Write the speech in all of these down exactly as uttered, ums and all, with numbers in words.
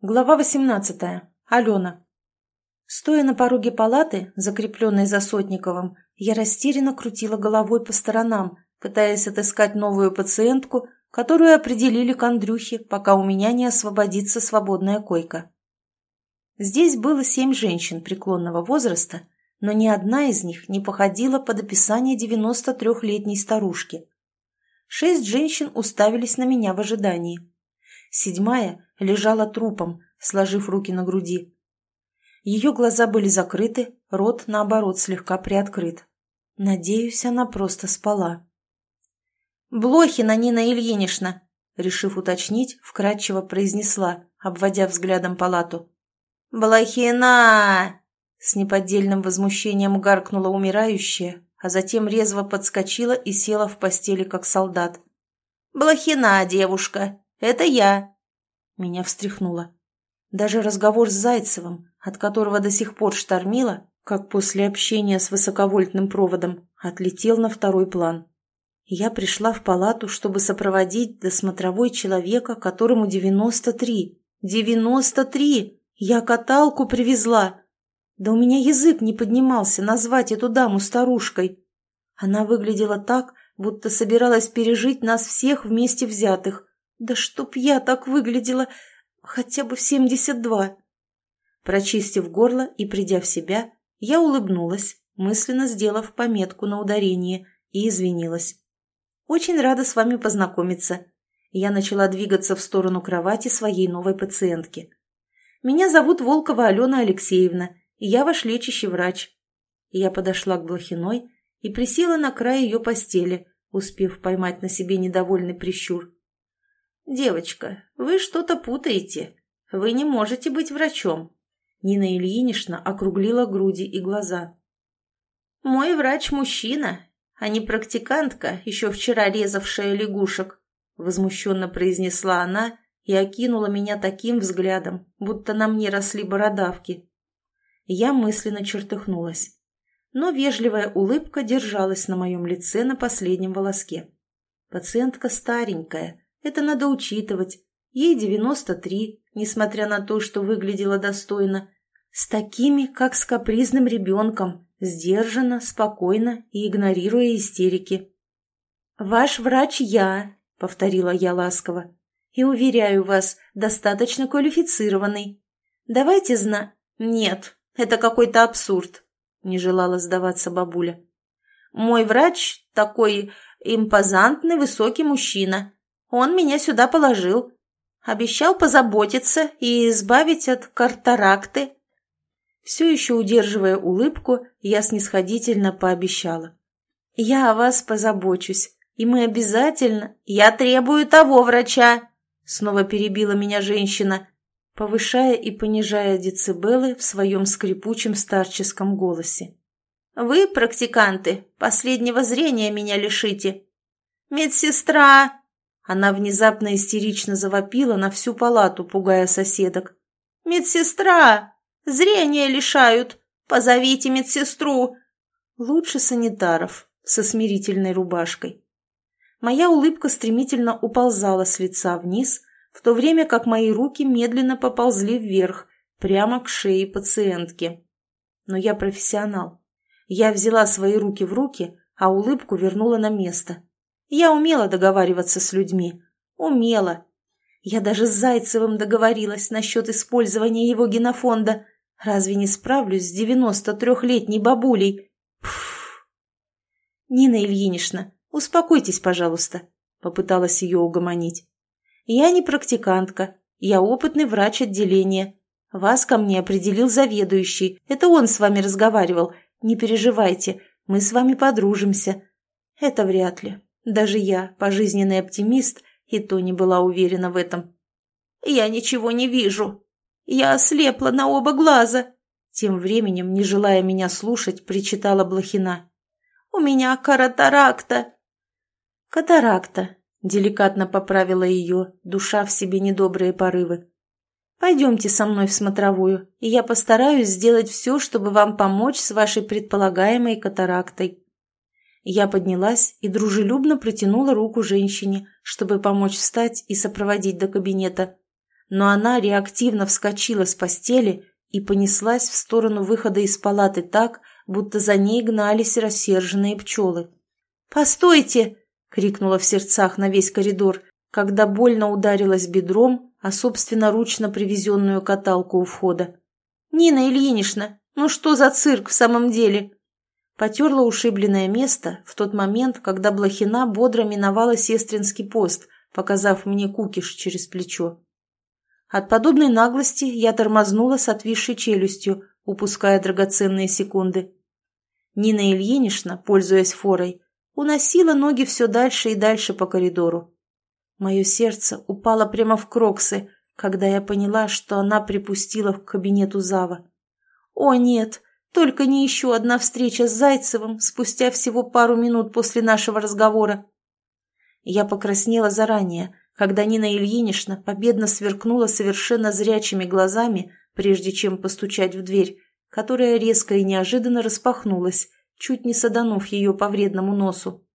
Глава восемнадцатая. Алена. Стоя на пороге палаты, закрепленной за Сотниковым, я растерянно крутила головой по сторонам, пытаясь отыскать новую пациентку, которую определили к Андрюхе, пока у меня не освободится свободная койка. Здесь было семь женщин преклонного возраста, но ни одна из них не походила под описание девяносто трехлетней старушки. Шесть женщин уставились на меня в ожидании. Седьмая лежала трупом, сложив руки на груди. Ее глаза были закрыты, рот, наоборот, слегка приоткрыт. Надеюсь, она просто спала. «Блохина Нина Ильинична!» решив уточнить, вкратчиво произнесла, обводя взглядом палату. «Блохина!» с неподдельным возмущением гаркнула умирающая, а затем резво подскочила и села в постели, как солдат. «Блохина, девушка! Это я!» Меня встряхнуло. Даже разговор с Зайцевым, от которого до сих пор штормило, как после общения с высоковольтным проводом, отлетел на второй план. Я пришла в палату, чтобы сопроводить до смотровой человека, которому девяносто три. девяносто три! Я каталку привезла! Да у меня язык не поднимался назвать эту даму старушкой. Она выглядела так, будто собиралась пережить нас всех вместе взятых. Да чтоб я так выглядела хотя бы в семьдесят два. Прочистив горло и придя в себя, я улыбнулась, мысленно сделав пометку на ударение, и извинилась. «Очень рада с вами познакомиться». Я начала двигаться в сторону кровати своей новой пациентки. «Меня зовут Волкова Алена Алексеевна, и я ваш лечащий врач». Я подошла к Блохиной и присела на край ее постели, успев поймать на себе недовольный прищур. «Девочка, вы что-то путаете. Вы не можете быть врачом». Нина Ильинична округлила груди и глаза. «Мой врач мужчина, а не практикантка, еще вчера резавшая лягушек», возмущенно произнесла она и окинула меня таким взглядом, будто на мне росли бородавки. Я мысленно чертыхнулась, но вежливая улыбка держалась на моем лице на последнем волоске. Пациентка старенькая. Это надо учитывать. Ей девяносто три, несмотря на то, что выглядела достойно. С такими, как с капризным ребенком, сдержанно, спокойно и игнорируя истерики. «Ваш врач я», — повторила я ласково, — «и, уверяю вас, достаточно квалифицированный. Давайте зна...» «Нет, это какой-то абсурд», — не желала сдаваться бабуля. «Мой врач такой импозантный высокий мужчина. Он меня сюда положил. Обещал позаботиться и избавить от катаракты». Все еще удерживая улыбку, я снисходительно пообещала. «Я о вас позабочусь, и мы обязательно...» «Я требую того врача!» Снова перебила меня женщина, повышая и понижая децибелы в своем скрипучем старческом голосе. «Вы, практиканты, последнего зрения меня лишите. Медсестра!» Она внезапно истерично завопила на всю палату, пугая соседок. «Медсестра! Зрение лишают! Позовите медсестру!» Лучше санитаров со смирительной рубашкой. Моя улыбка стремительно уползала с лица вниз, в то время как мои руки медленно поползли вверх, прямо к шее пациентки. Но я профессионал. Я взяла свои руки в руки, а улыбку вернула на место. Я умела договариваться с людьми. Умела. Я даже с Зайцевым договорилась насчет использования его генофонда. Разве не справлюсь с девяносто трехлетней бабулей? Пф. «Нина Ильинична, успокойтесь, пожалуйста», — попыталась ее угомонить. «Я не практикантка. Я опытный врач отделения. Вас ко мне определил заведующий. Это он с вами разговаривал. Не переживайте, мы с вами подружимся». Это вряд ли. Даже я, пожизненный оптимист, и то не была уверена в этом. «Я ничего не вижу. Я ослепла на оба глаза», — тем временем, не желая меня слушать, причитала Блохина. «У меня катаракта». «Катаракта», — деликатно поправила ее, душа в себе недобрые порывы. «Пойдемте со мной в смотровую, и я постараюсь сделать все, чтобы вам помочь с вашей предполагаемой катарактой». Я поднялась и дружелюбно протянула руку женщине, чтобы помочь встать и сопроводить до кабинета. но она реактивно вскочила с постели и понеслась в сторону выхода из палаты так, будто за ней гнались рассерженные пчелы. «Постойте!» — крикнула в сердцах на весь коридор, когда больно ударилась бедром о собственноручно привезенную каталку у входа. «Нина Ильинична, ну что за цирк в самом деле?» Потерла ушибленное место в тот момент, когда Блохина бодро миновала сестринский пост, показав мне кукиш через плечо. От подобной наглости я тормознула с отвисшей челюстью, упуская драгоценные секунды. Нина Ильинична, пользуясь форой, уносила ноги все дальше и дальше по коридору. Мое сердце упало прямо в кроксы, когда я поняла, что она припустила к кабинету зава. О нет, только не еще одна встреча с Зайцевым спустя всего пару минут после нашего разговора. Я покраснела заранее, когда Нина Ильинична победно сверкнула совершенно зрячими глазами, прежде чем постучать в дверь, которая резко и неожиданно распахнулась, чуть не саданув ее по вредному носу.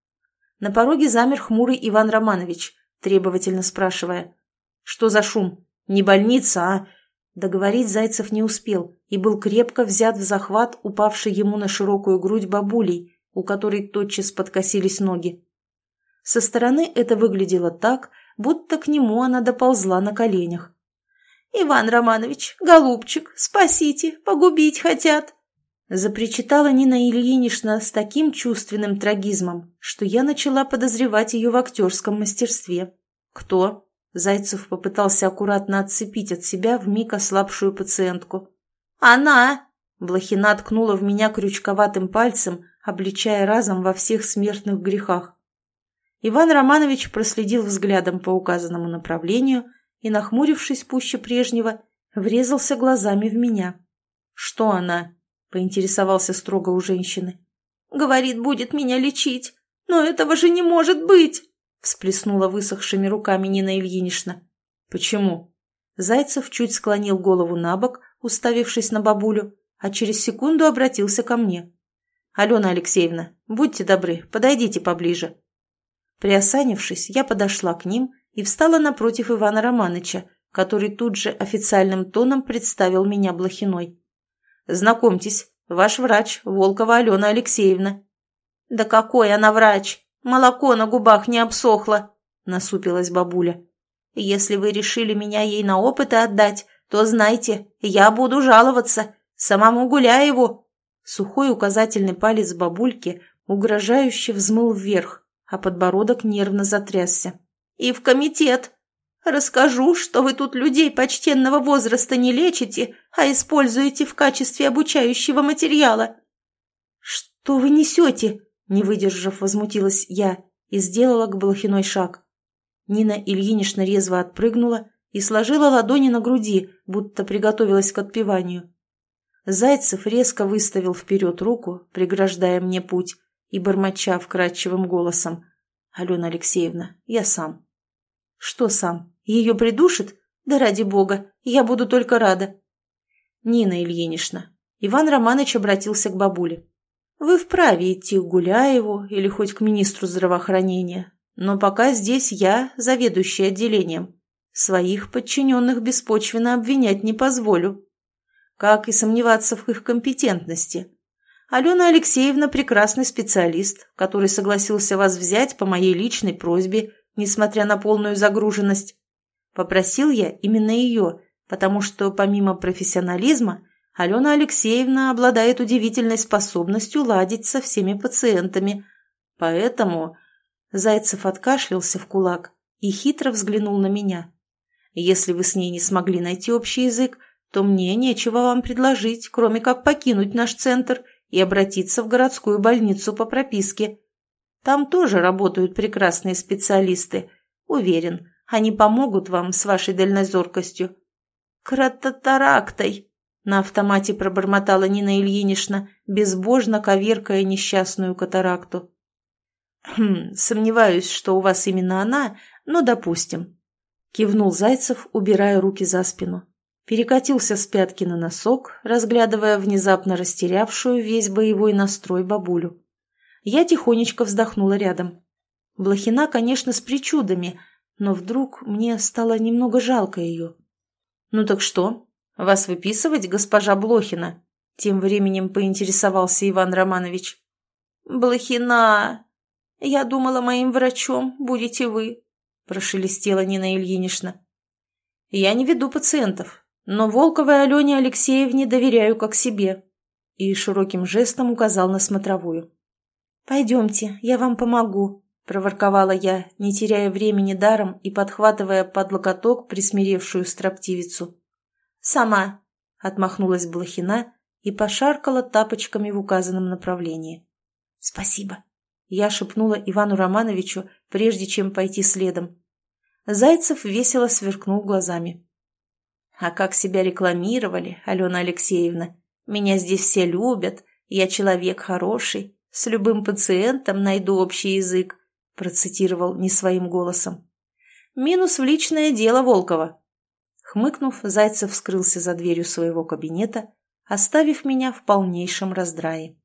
На пороге замер хмурый Иван Романович, требовательно спрашивая: «Что за шум? Не больница, а...» Договорить Зайцев не успел и был крепко взят в захват упавшей ему на широкую грудь бабулей, у которой тотчас подкосились ноги. Со стороны это выглядело так, будто к нему она доползла на коленях. «Иван Романович, голубчик, спасите, погубить хотят!» Запричитала Нина Ильинична с таким чувственным трагизмом, что я начала подозревать ее в актерском мастерстве. «Кто?» Зайцев попытался аккуратно отцепить от себя вмиг ослабшую пациентку. «Она!» Блохина ткнула в меня крючковатым пальцем, обличая разом во всех смертных грехах. Иван Романович проследил взглядом по указанному направлению и, нахмурившись пуще прежнего, врезался глазами в меня. «Что она?» — поинтересовался строго у женщины. «Говорит, будет меня лечить. Но этого же не может быть!» — всплеснула высохшими руками Нина Ильинична. «Почему?» Зайцев чуть склонил голову на бок, уставившись на бабулю, а через секунду обратился ко мне. «Алена Алексеевна, будьте добры, подойдите поближе». Приосанившись, я подошла к ним и встала напротив Ивана Романыча, который тут же официальным тоном представил меня Блохиной. «Знакомьтесь, ваш врач, Волкова Алена Алексеевна». «Да какой она врач? Молоко на губах не обсохло», — насупилась бабуля. «Если вы решили меня ей на опыты отдать, то знайте, я буду жаловаться, самому Гуляеву». Сухой указательный палец бабульки угрожающе взмыл вверх, а подбородок нервно затрясся. «И в комитет. Расскажу, что вы тут людей почтенного возраста не лечите, а используете в качестве обучающего материала». «Что вы несете?» — не выдержав, возмутилась я и сделала к Блохиной шаг. Нина Ильинична резво отпрыгнула и сложила ладони на груди, будто приготовилась к отпеванию. Зайцев резко выставил вперед руку, преграждая мне путь, и бормоча вкрадчивым голосом: «Алена Алексеевна, я сам». «Что сам? Ее придушит? Да ради бога, я буду только рада». «Нина Ильинична», Иван Романович обратился к бабуле, «вы вправе идти к Гуляеву или хоть к министру здравоохранения, но пока здесь я, заведующий отделением. Своих подчиненных беспочвенно обвинять не позволю. Как и сомневаться в их компетентности. Алена Алексеевна прекрасный специалист, который согласился вас взять по моей личной просьбе, несмотря на полную загруженность. Попросил я именно ее, потому что помимо профессионализма Алена Алексеевна обладает удивительной способностью ладить со всеми пациентами. Поэтому...» Зайцев откашлялся в кулак и хитро взглянул на меня. «Если вы с ней не смогли найти общий язык, то мне нечего вам предложить, кроме как покинуть наш центр и обратиться в городскую больницу по прописке. Там тоже работают прекрасные специалисты. Уверен, они помогут вам с вашей дальнозоркостью». «Крататарактой!» — на автомате пробормотала Нина Ильинична, безбожно коверкая несчастную катаракту. «Хм, сомневаюсь, что у вас именно она, но допустим», — кивнул Зайцев, убирая руки за спину. Перекатился с пятки на носок, разглядывая внезапно растерявшую весь боевой настрой бабулю. Я тихонечко вздохнула рядом. Блохина, конечно, с причудами, но вдруг мне стало немного жалко ее. «Ну так что, вас выписывать, госпожа Блохина?» Тем временем поинтересовался Иван Романович. «Блохина! Я думала, моим врачом будете вы», прошелестела Нина Ильинична. «Я не веду пациентов, но Волковой Алене Алексеевне доверяю как себе», и широким жестом указал на смотровую. «Пойдемте, я вам помогу», — проворковала я, не теряя времени даром и подхватывая под локоток присмиревшую строптивицу. «Сама», — отмахнулась Блохина и пошаркала тапочками в указанном направлении. «Спасибо», — я шепнула Ивану Романовичу, прежде чем пойти следом. Зайцев весело сверкнул глазами. «А как себя рекламировали, Алена Алексеевна? Меня здесь все любят, я человек хороший, с любым пациентом найду общий язык», процитировал не своим голосом. «Минус в личное дело Волкова». Хмыкнув, Зайцев скрылся за дверью своего кабинета, оставив меня в полнейшем раздрае.